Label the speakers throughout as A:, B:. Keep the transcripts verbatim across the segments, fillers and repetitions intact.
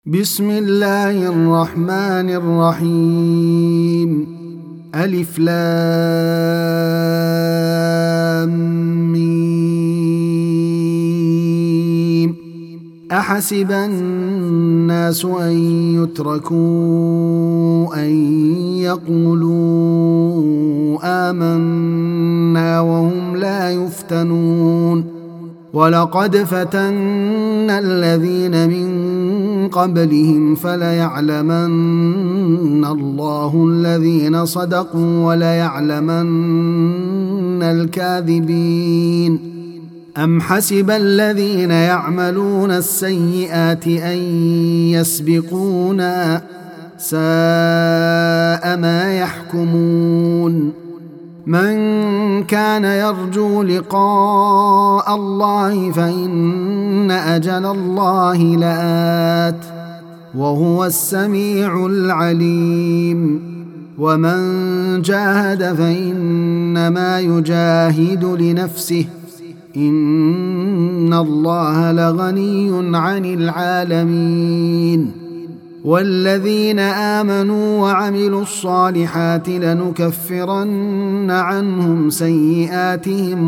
A: بسم الله الرحمن الرحيم. ألف لام ميم. أحسب الناس أن يتركوا أن يقولوا آمنا وهم لا يفتنون. ولقد فتنا الذين من قبلهم فليعلمن الله الذين صدقوا وليعلمن الكاذبين. أم حسب الذين يعملون السيئات أن يسبقونا ساء ما يحكمون. من كان يرجو لقاء الله فإن أجل الله لآت وهو السميع العليم. ومن جاهد فإنما يجاهد لنفسه إن الله لغني عن العالمين. والذين آمنوا وعملوا الصالحات لنكفرن عنهم سيئاتهم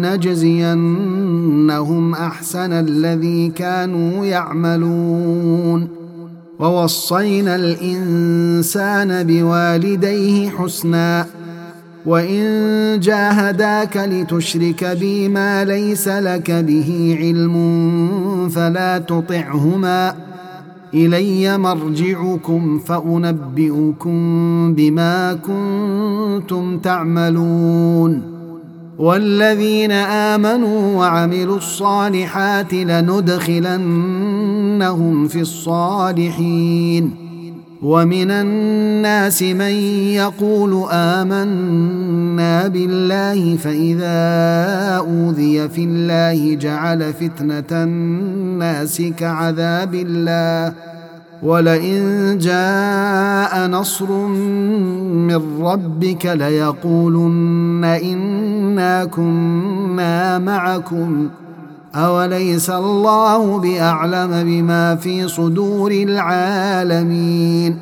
A: ولنجزينهم أحسن الذي كانوا يعملون. ووصينا الإنسان بوالديه حسنا وإن جاهداك لتشرك بي ما ليس لك به علم فلا تطعهما إلي مرجعكم فأنبئكم بما كنتم تعملون. والذين آمنوا وعملوا الصالحات لندخلنهم في الصالحين. ومن الناس من يقول آمنا بالله فإذا أوذي في الله جعل فتنة الناس كعذاب الله ولئن جاء نصر من ربك ليقولن إنا كنا معكم أوليس الله بأعلم بما في صدور العالمين.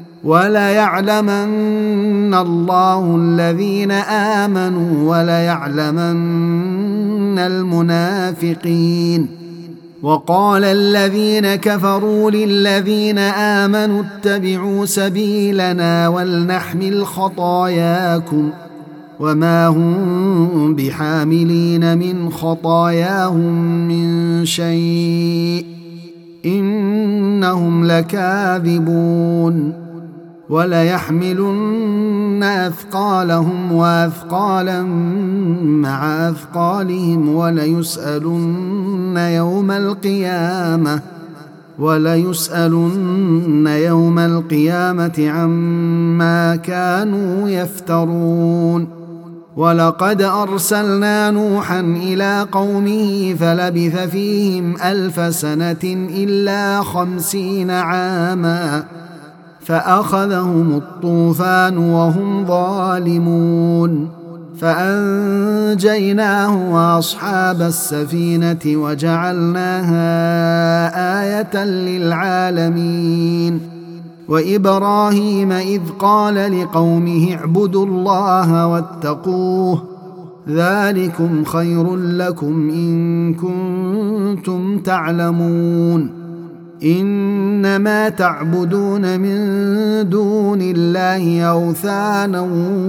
A: وليعلمن الله الذين آمنوا وليعلمن المنافقين. وقال الذين كفروا للذين آمنوا اتبعوا سبيلنا ولنحمل خطاياكم وما هم بحاملين من خطاياهم من شيء إنهم لكاذبون. وليحملن أثقالهم وأثقالا مع أثقالهم وليسألن يوم القيامة وليسألن يوم القيامة عما كانوا يفترون. ولقد أرسلنا نوحا إلى قومه فلبث فيهم ألف سنة إلا خمسين عاما فأخذهم الطوفان وهم ظالمون فأنجيناه وأصحاب السفينة وجعلناها آية للعالمين. وإبراهيم إذ قال لقومه اعبدوا الله واتقوه ذلكم خير لكم إن كنتم تعلمون. إنما تعبدون من دون الله أوثانا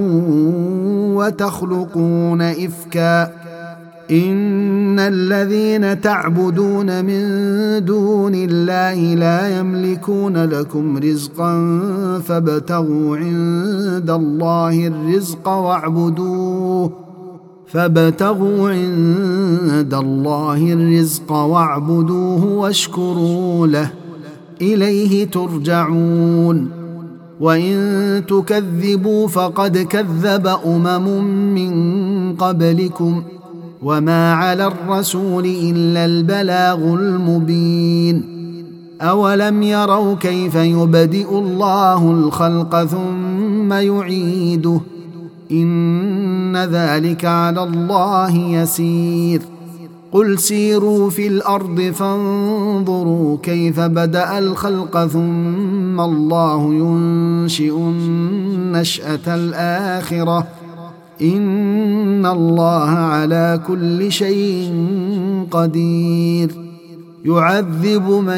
A: وتخلقون إفكا إن الذين تعبدون من دون الله لا يملكون لكم رزقا فابتغوا عند الله الرزق واعبدوه فابتغوا عند الله الرزق واعبدوه واشكروا له إليه ترجعون. وإن تكذبوا فقد كذب أمم من قبلكم وما على الرسول إلا البلاغ المبين. أولم يروا كيف يبدئ الله الخلق ثم يعيده إن ذلك على الله يسير. قل سيروا في الأرض فانظروا كيف بدأ الخلق ثم الله ينشئ النشأة الآخرة إن الله على كل شيء قدير يعذب من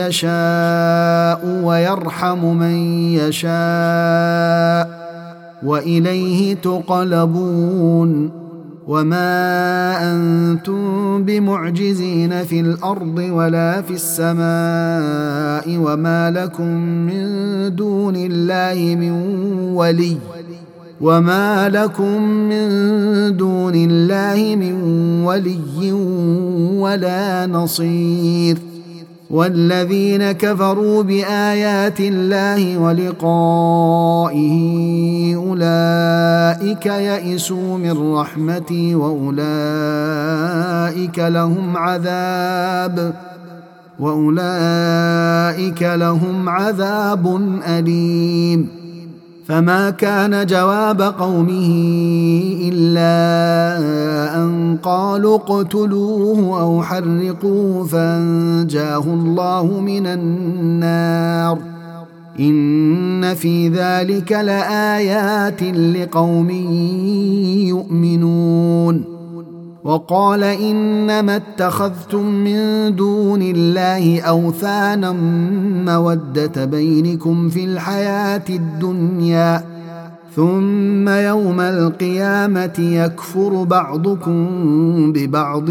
A: يشاء ويرحم من يشاء وإليه تقلبون وما أنتم بمعجزين في الأرض ولا في السماء وما لكم من دون الله من ولي وما لكم من دون الله من ولي ولا نصير والذين كفروا بآيات الله ولقائه أولئك يئسوا من رحمتي وأولئك لهم عذاب وأولئك لهم عذاب أليم فما كان جواب قومه إلا أن قالوا اقتلوه أو حرقوه فأنجاه الله من النار إن في ذلك لآيات لقوم يؤمنون وقال إنما اتخذتم من دون الله أوثانا مودة بينكم في الحياة الدنيا ثم يوم القيامة يكفر بعضكم ببعض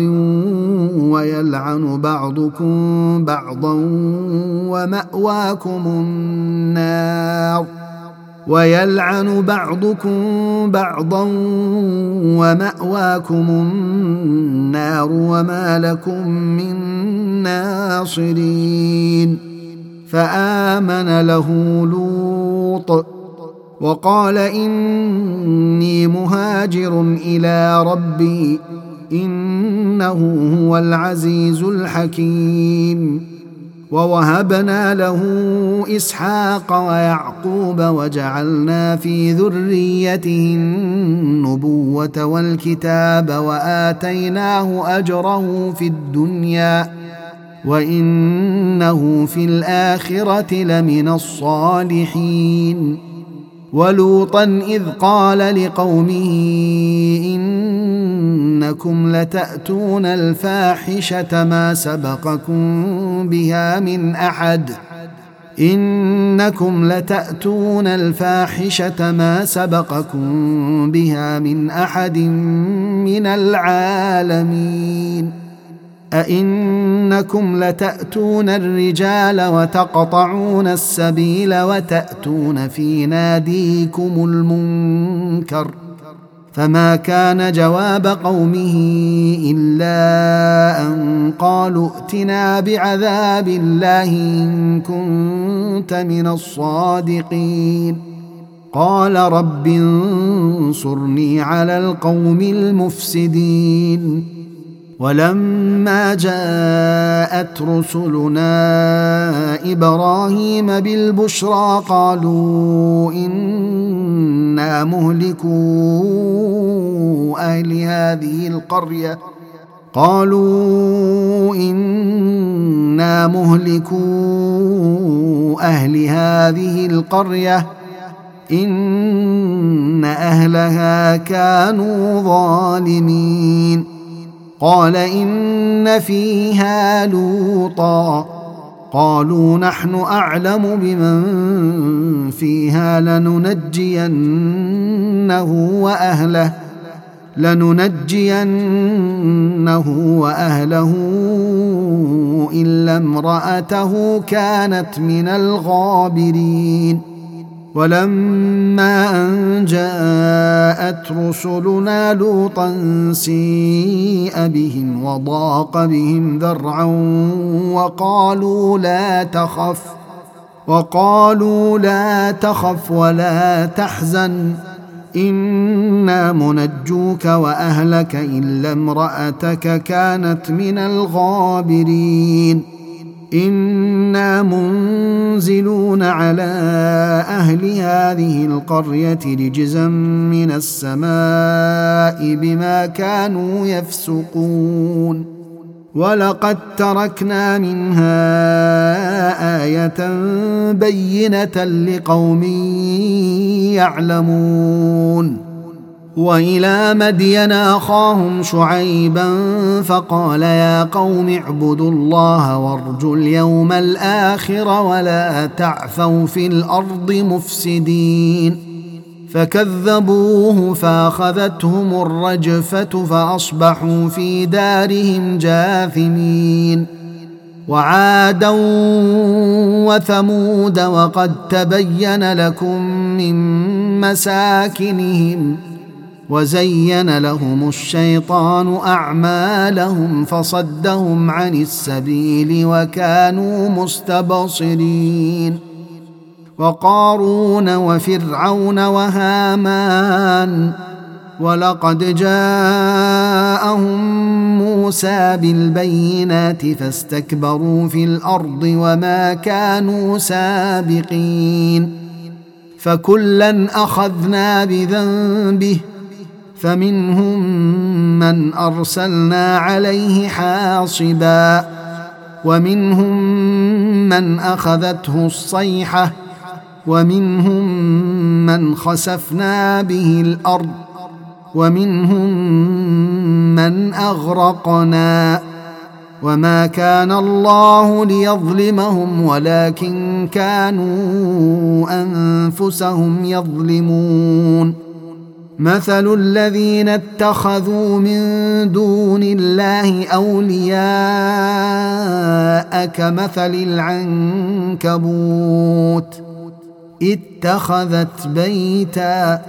A: ويلعن بعضكم بعضا ومأواكم النار ويلعن بعضكم بعضا ومأواكم النار وما لكم من ناصرين فآمن له لوط وقال إني مهاجر إلى ربي إنه هو العزيز الحكيم ووهبنا له إسحاق ويعقوب وجعلنا في ذريته النبوة والكتاب وآتيناه أجره في الدنيا وإنه في الآخرة لمن الصالحين ولوطا إذ قال لقومه إنكم لتأتون الفاحشة ما سبقكم بها من أحد إنكم لتأتون الفاحشة ما سبقكم بها من أحد من العالمين أئنكم لتأتون الرجال وتقطعون السبيل وتأتون في ناديكم المنكر فما كان جواب قومه إلا أن قالوا ائتنا بعذاب الله إن كنت من الصادقين قال رب انصرني على القوم المفسدين ولما جاءت رسلنا إبراهيم بالبشرى قالوا إنا مهلكو أهل هذه القرية قالوا إنا مهلكو أهل هذه القرية إن أهلها كانوا ظالمين قال إن فيها لوطا قالوا نحن أعلم بمن فيها لننجينه وأهله لننجينه وأهله إلا امرأته كانت من الغابرين ولما أن جاءت رسلنا لوطا سيء بهم وضاق بهم ذرعا وقالوا لا تخف وقالوا لا تخف ولا تحزن إنا منجوك وأهلك إلا امرأتك كانت من الغابرين إنا منزلون على أهل هذه القرية رجزا من السماء بما كانوا يفسقون ولقد تركنا منها آية بينة لقوم يعلمون. وإلى مدين أخاهم شعيبا فقال يا قوم اعبدوا الله وارجوا اليوم الآخر ولا تعثوا في الأرض مفسدين. فكذبوه فأخذتهم الرجفة فأصبحوا في دارهم جاثمين. وعادا وثمود وقد تبين لكم من مساكنهم وزين لهم الشيطان أعمالهم فصدهم عن السبيل وكانوا مستبصرين. وقارون وفرعون وهامان ولقد جاءهم موسى بالبينات فاستكبروا في الأرض وما كانوا سابقين. فكلا أخذنا بذنبه فمنهم من أرسلنا عليه حاصبا ومنهم من أخذته الصيحة ومنهم من خسفنا به الأرض ومنهم من أغرقنا. وما كان الله ليظلمهم ولكن كانوا أنفسهم يظلمون. مثل الذين اتخذوا من دون الله أولياء كمثل العنكبوت اتخذت بيتا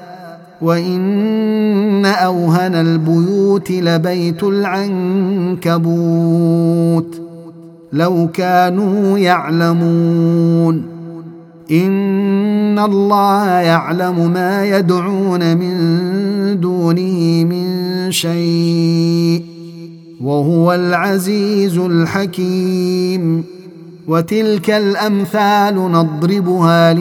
A: وإن أوهن البيوت لبيت العنكبوت لو كانوا يعلمون. إن الله يعلم ما يدعون من دونه من شيء وهو العزيز الحكيم. وتلك الأمثال نضربها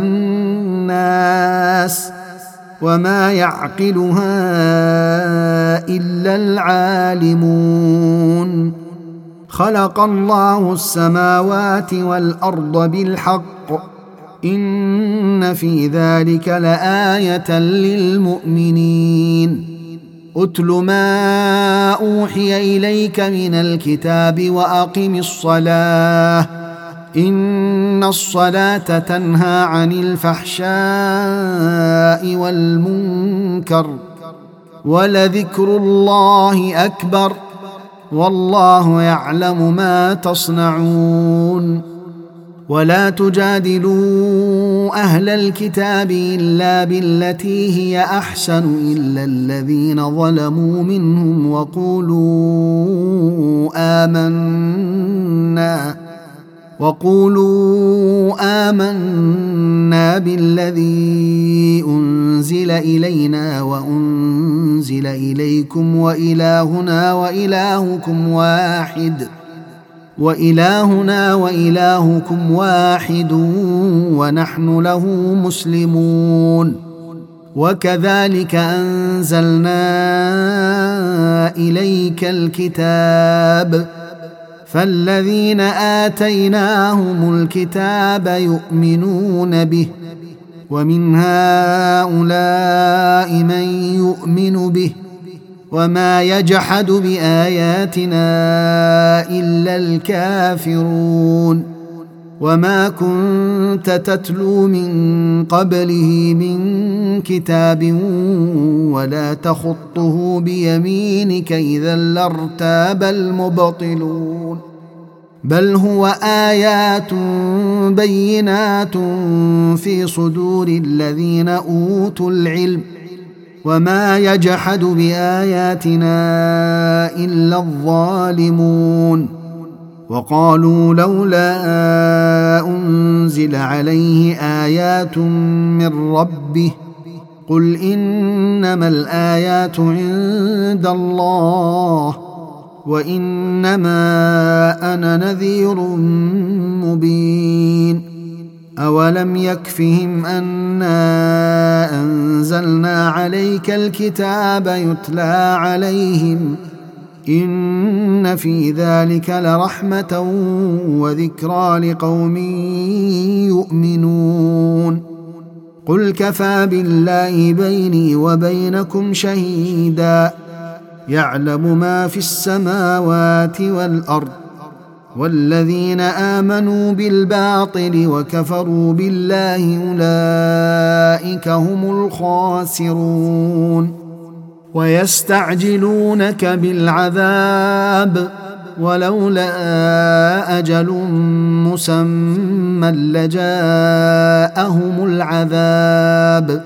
A: للناس وما يعقلها إلا العالمون. خلق الله السماوات والأرض بالحق إن في ذلك لآية للمؤمنين. أتل ما أوحي إليك من الكتاب وأقم الصلاة إن الصلاة تنهى عن الفحشاء والمنكر ولذكر الله أكبر والله يعلم ما تصنعون. ولا تجادلوا أهل الكتاب إلا بالتي هي أحسن إلا الذين ظلموا منهم وقولوا آمنا وقولوا آمنا بالذي أنزل إلينا وأنزل إليكم وإلهنا وإلهكم واحد وإلهنا وإلهكم واحد ونحن له مسلمون. وكذلك أنزلنا إليك الكتاب فالذين آتيناهم الكتاب يؤمنون به ومن هؤلاء من يؤمن به وما يجحد بآياتنا إلا الكافرون. وما كنت تتلو من قبله من كتاب ولا تخطه بيمينك إذا لارتاب المبطلون. بل هو آيات بينات في صدور الذين أوتوا العلم وما يجحد بآياتنا إلا الظالمون. وقالوا لولا أنزل عليه آيات من ربه قل إنما الآيات عند الله وإنما أنا نذير مبين. أولم يكفهم أنا أنزلنا عليك الكتاب يتلى عليهم إن في ذلك لرحمة وذكرى لقوم يؤمنون قل كفى بالله بيني وبينكم شهيدا يعلم ما في السماوات والأرض والذين آمنوا بالباطل وكفروا بالله أولئك هم الخاسرون ويستعجلونك بالعذاب ولولا أجل مسمى لجاءهم العذاب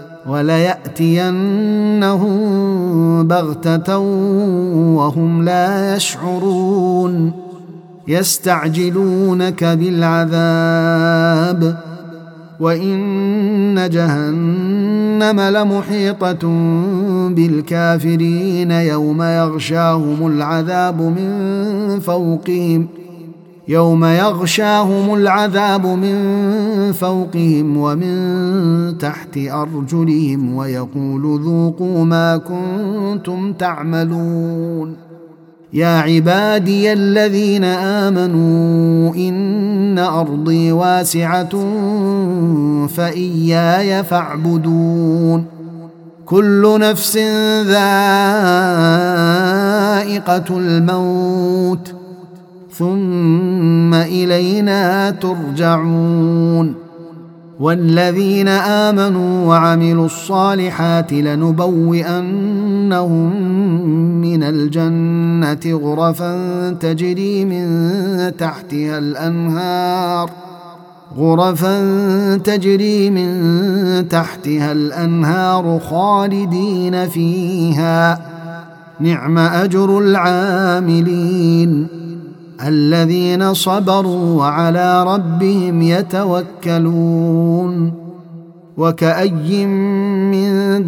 A: وليأتينهم بغتة وهم لا يشعرون يستعجلونك بالعذاب وإن جهنم لمحيطة بالكافرين يوم يغشاهم العذاب من فوقهم يوم يغشاهم العذاب من فوقهم ومن تحت أرجلهم ويقول ذوقوا ما كنتم تعملون يا عبادي الذين آمنوا إن أرضي واسعة فإياي فاعبدون كل نفس ذائقة الموت ثم إلينا ترجعون والذين آمنوا وعملوا الصالحات لنبوئنهم من الجنة غرفا تجري من تحتها الأنهار غرفا تجري من تحتها الأنهار خالدين فيها نعم أجر العاملين الذين صبروا وعلى ربهم يتوكلون وكأي من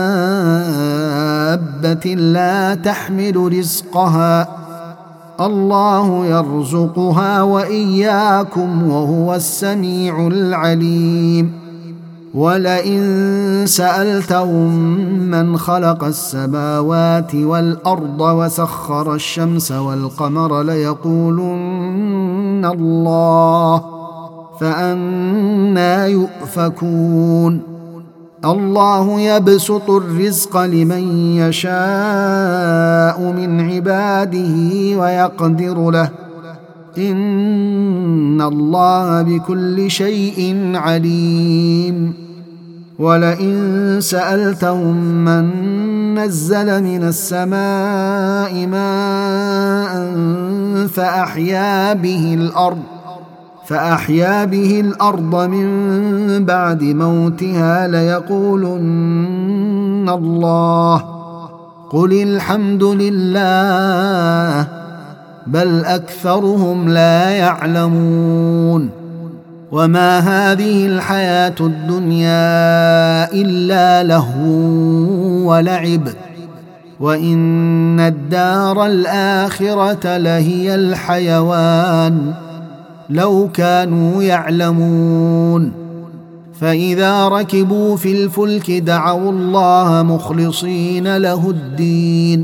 A: دابة لا تحمل رزقها الله يرزقها وإياكم وهو السميع العليم ولئن سألتهم من خلق السماوات والأرض وسخر الشمس والقمر ليقولن الله فأنى يؤفكون الله يبسط الرزق لمن يشاء من عباده ويقدر له إن الله بكل شيء عليم ولئن سألتهم من نزل من السماء ماء فأحيا به الأرض فأحيا به الأرض من بعد موتها ليقولن الله قل الحمد لله بل أكثرهم لا يعلمون وما هذه الحياة الدنيا إلا لهو ولعب وإن الدار الآخرة لهي الحيوان لو كانوا يعلمون فإذا ركبوا في الفلك دعوا الله مخلصين له الدين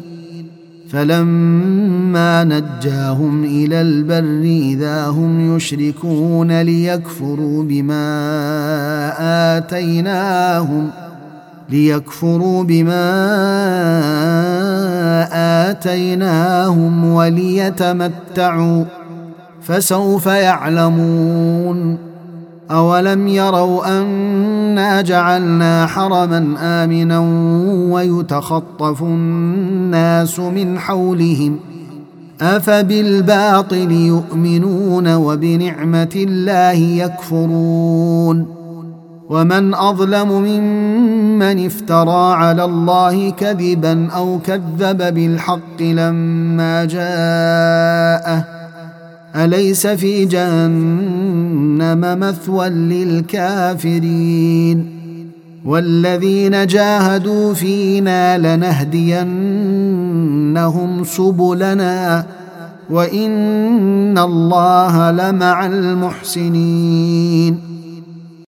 A: فلما نجاهم إلى البر إذا هم يشركون ليكفروا بما آتيناهم ليكفروا بما آتيناهم وليتمتعوا فسوف يعلمون أولم يروا أنا جعلنا حرما آمنا ويتخطف الناس من حولهم أفبالباطل يؤمنون وبنعمة الله يكفرون ومن أظلم ممن افترى على الله كذبا أو كذب بالحق لما جاءه أليس في جهنم مثوى للكافرين والذين جاهدوا فينا لنهدينهم سبلنا وإن الله لمع المحسنين